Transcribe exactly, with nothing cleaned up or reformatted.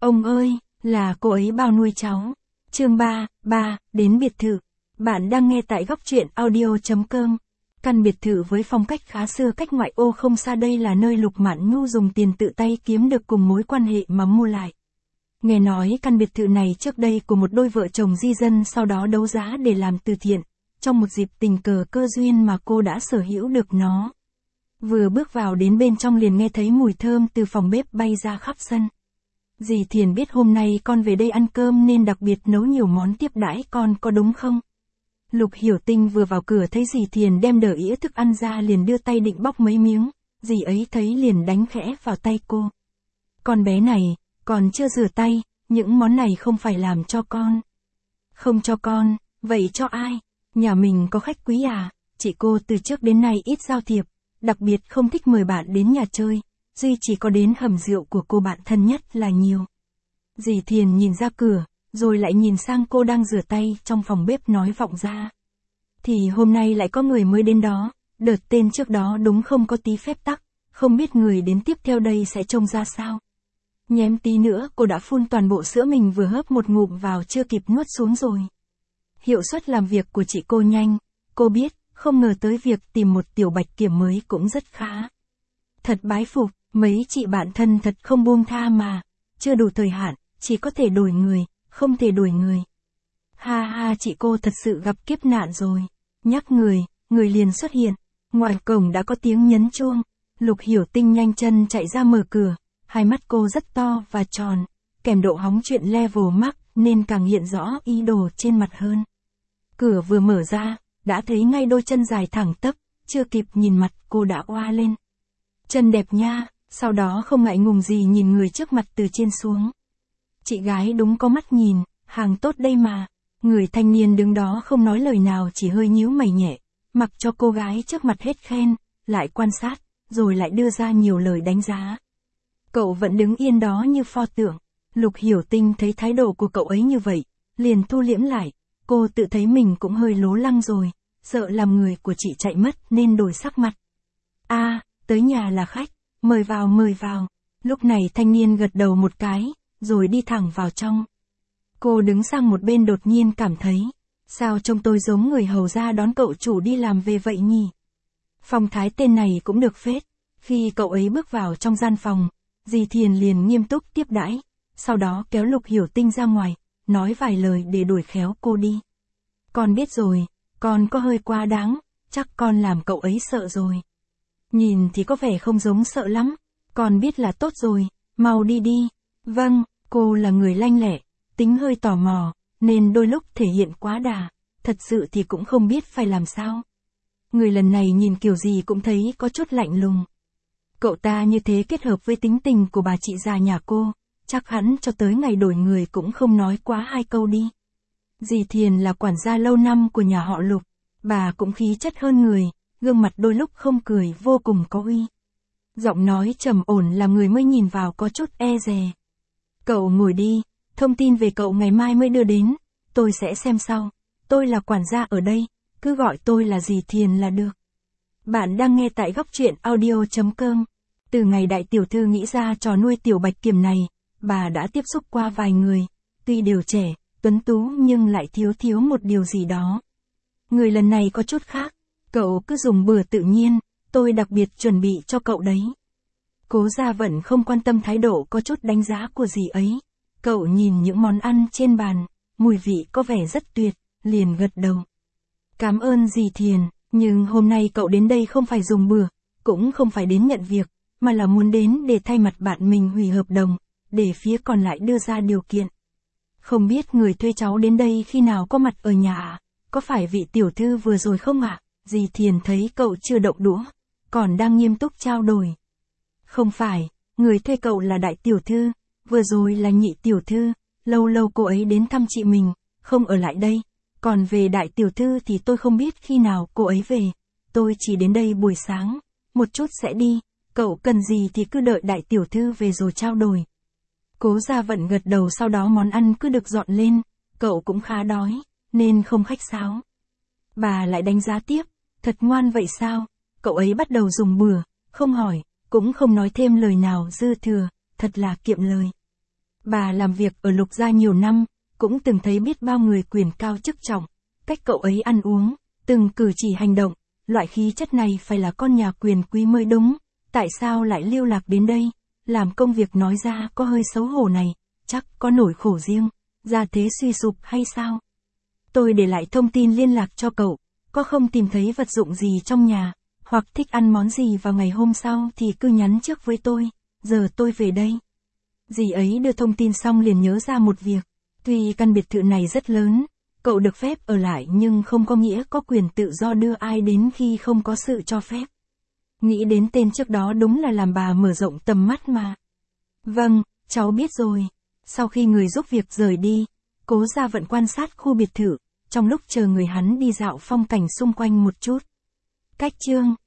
Ông ơi, là cô ấy bao nuôi cháu. Chương ba, ba, đến biệt thự. Bạn đang nghe tại góc truyện audio chấm com. Căn biệt thự với phong cách khá xưa cách ngoại ô không xa đây là nơi Lục Mạn Nhu dùng tiền tự tay kiếm được cùng mối quan hệ mà mua lại. Nghe nói căn biệt thự này trước đây của một đôi vợ chồng di dân sau đó đấu giá để làm từ thiện, trong một dịp tình cờ cơ duyên mà cô đã sở hữu được nó. Vừa bước vào đến bên trong liền nghe thấy mùi thơm từ phòng bếp bay ra khắp sân. Dì Thiền biết hôm nay con về đây ăn cơm nên đặc biệt nấu nhiều món tiếp đãi con có đúng không? Lục Hiểu Tinh vừa vào cửa thấy dì Thiền đem đỡ ĩa thức ăn ra liền đưa tay định bóc mấy miếng, dì ấy thấy liền đánh khẽ vào tay cô. Con bé này, còn chưa rửa tay, những món này không phải làm cho con. Không cho con, vậy cho ai? Nhà mình có khách quý à? Chị cô từ trước đến nay ít giao thiệp, đặc biệt không thích mời bạn đến nhà chơi, duy chỉ có đến hầm rượu của cô bạn thân nhất là nhiều. Dì Thiền nhìn ra cửa, rồi lại nhìn sang cô đang rửa tay trong phòng bếp nói vọng ra. Thì hôm nay lại có người mới đến đó, đợt tên trước đó đúng không có tí phép tắc, không biết người đến tiếp theo đây sẽ trông ra sao. Nhém tí nữa cô đã phun toàn bộ sữa mình vừa hớp một ngụm vào chưa kịp nuốt xuống rồi. Hiệu suất làm việc của chị cô nhanh, cô biết, không ngờ tới việc tìm một tiểu bạch kiểm mới cũng rất khá. Thật bái phục, mấy chị bạn thân thật không buông tha mà, chưa đủ thời hạn, chỉ có thể đổi người, không thể đổi người. Ha ha, chị cô thật sự gặp kiếp nạn rồi. Nhắc người, người liền xuất hiện, ngoài cổng đã có tiếng nhấn chuông. Lục Hiểu Tinh nhanh chân chạy ra mở cửa, hai mắt cô rất to và tròn, kèm độ hóng chuyện level max nên càng hiện rõ ý đồ trên mặt hơn. Cửa vừa mở ra, đã thấy ngay đôi chân dài thẳng tắp, chưa kịp nhìn mặt cô đã oa lên. Chân đẹp nha, sau đó không ngại ngùng gì nhìn người trước mặt từ trên xuống. Chị gái đúng có mắt nhìn, hàng tốt đây mà. Người thanh niên đứng đó không nói lời nào chỉ hơi nhíu mày nhẹ, mặc cho cô gái trước mặt hết khen, lại quan sát, rồi lại đưa ra nhiều lời đánh giá. Cậu vẫn đứng yên đó như pho tượng. Lục Hiểu Tinh thấy thái độ của cậu ấy như vậy, liền thu liễm lại, cô tự thấy mình cũng hơi lố lăng rồi, sợ làm người của chị chạy mất nên đổi sắc mặt. A, à, tới nhà là khách, mời vào mời vào. Lúc này thanh niên gật đầu một cái, rồi đi thẳng vào trong. Cô đứng sang một bên đột nhiên cảm thấy, sao trông tôi giống người hầu ra đón cậu chủ đi làm về vậy nhỉ? Phong thái tên này cũng được phết. Khi cậu ấy bước vào trong gian phòng, dì Thiền liền nghiêm túc tiếp đãi, sau đó kéo Lục Hiểu Tinh ra ngoài, nói vài lời để đuổi khéo cô đi. Con biết rồi, con có hơi quá đáng, chắc con làm cậu ấy sợ rồi. Nhìn thì có vẻ không giống sợ lắm, con biết là tốt rồi, mau đi đi. Vâng, cô là người lanh lẹ, tính hơi tò mò, nên đôi lúc thể hiện quá đà, thật sự thì cũng không biết phải làm sao. Người lần này nhìn kiểu gì cũng thấy có chút lạnh lùng. Cậu ta như thế kết hợp với tính tình của bà chị già nhà cô, chắc hẳn cho tới ngày đổi người cũng không nói quá hai câu đi. Dì Thiền là quản gia lâu năm của nhà họ Lục, bà cũng khí chất hơn người, gương mặt đôi lúc không cười vô cùng có uy. Giọng nói trầm ổn làm người mới nhìn vào có chút e dè. Cậu ngồi đi, thông tin về cậu ngày mai mới đưa đến, tôi sẽ xem sau. Tôi là quản gia ở đây, cứ gọi tôi là dì Thiền là được. Bạn đang nghe tại góc truyện audio chấm com. Từ ngày đại tiểu thư nghĩ ra trò nuôi tiểu bạch kiểm này, bà đã tiếp xúc qua vài người, tuy đều trẻ, tuấn tú nhưng lại thiếu thiếu một điều gì đó. Người lần này có chút khác, cậu cứ dùng bừa tự nhiên, tôi đặc biệt chuẩn bị cho cậu đấy. Cố Gia vẫn không quan tâm thái độ có chút đánh giá của dì ấy. Cậu nhìn những món ăn trên bàn, mùi vị có vẻ rất tuyệt, liền gật đầu. Cảm ơn dì Thiền, nhưng hôm nay cậu đến đây không phải dùng bừa, cũng không phải đến nhận việc, mà là muốn đến để thay mặt bạn mình hủy hợp đồng, để phía còn lại đưa ra điều kiện. Không biết người thuê cháu đến đây khi nào có mặt ở nhà ạ? Có phải vị tiểu thư vừa rồi không ạ? Dì Thiền thấy cậu chưa động đũa, còn đang nghiêm túc trao đổi. Không phải, người thuê cậu là đại tiểu thư, vừa rồi là nhị tiểu thư, lâu lâu cô ấy đến thăm chị mình, không ở lại đây. Còn về đại tiểu thư thì tôi không biết khi nào cô ấy về, tôi chỉ đến đây buổi sáng, một chút sẽ đi, cậu cần gì thì cứ đợi đại tiểu thư về rồi trao đổi. Cố Gia Vận gật đầu, sau đó món ăn cứ được dọn lên, cậu cũng khá đói, nên không khách sáo. Bà lại đánh giá tiếp, thật ngoan vậy sao? Cậu ấy bắt đầu dùng bừa, không hỏi, cũng không nói thêm lời nào dư thừa, thật là kiệm lời. Bà làm việc ở Lục Gia nhiều năm, cũng từng thấy biết bao người quyền cao chức trọng, cách cậu ấy ăn uống, từng cử chỉ hành động, loại khí chất này phải là con nhà quyền quý mới đúng, tại sao lại lưu lạc đến đây, làm công việc nói ra có hơi xấu hổ này, chắc có nỗi khổ riêng, gia thế suy sụp hay sao? Tôi để lại thông tin liên lạc cho cậu, có không tìm thấy vật dụng gì trong nhà, hoặc thích ăn món gì vào ngày hôm sau thì cứ nhắn trước với tôi, giờ tôi về đây. Dì ấy đưa thông tin xong liền nhớ ra một việc, tuy căn biệt thự này rất lớn, cậu được phép ở lại nhưng không có nghĩa có quyền tự do đưa ai đến khi không có sự cho phép. Nghĩ đến tên trước đó đúng là làm bà mở rộng tầm mắt mà. Vâng, cháu biết rồi. Sau khi người giúp việc rời đi, Cố Gia Vận quan sát khu biệt thự, trong lúc chờ người hắn đi dạo phong cảnh xung quanh một chút. Cách chương